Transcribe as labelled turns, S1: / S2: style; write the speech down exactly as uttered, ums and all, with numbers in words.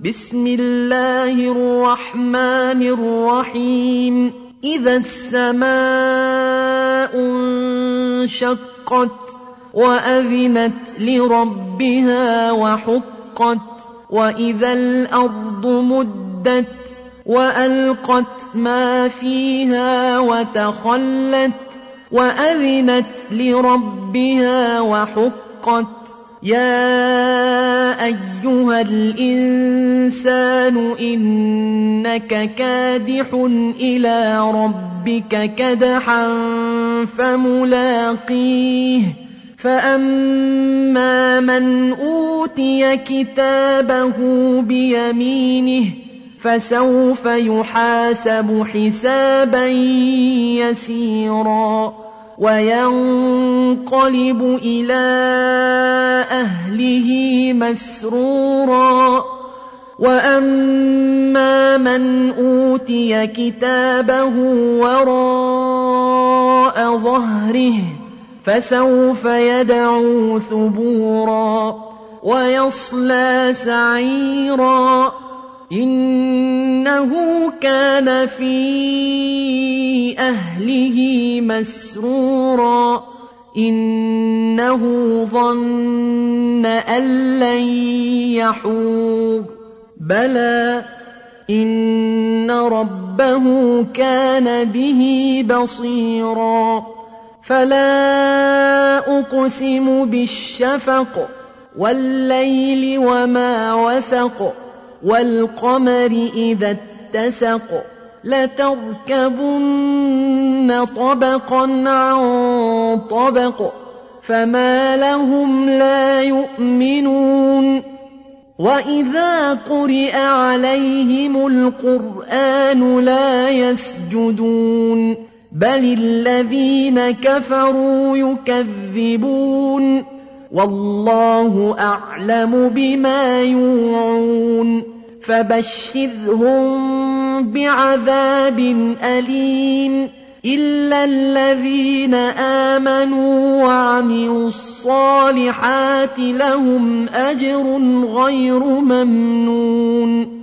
S1: بسم الله الرحمن الرحيم إذا السماء انشقت وأذنت لربها وحقت وإذا الأرض مدت وألقت ما فيها وتخلت وأذنت لربها وحقت يا أيها الإنسان إنك كادح إلى ربك كدحا فملاقيه فأما من أوتي كتابه بيمينه فسوف يحاسب حسابا يسيرا وينقلب إلى أهله مسرورا وأما من أوتي كتابه وراء ظهره فسوف يدعو ثبورا ويصلى سعيرا إنه كان في أهله مسرورا إنه ظن أن لن يحور بلى إن ربه كان به بصيرا فلا أقسم بالشفق والليل وما وسق والقمر إذا اتسق لتركبن طبقا عن طبق فما لهم لا يؤمنون وإذا قرئ عليهم القرآن لا يسجدون بل الذين كفروا يكذبون والله أعلم بما يوعون فبشرهم بعذاب أليم إلا الذين آمنوا وعملوا الصالحات لهم أجر غير ممنون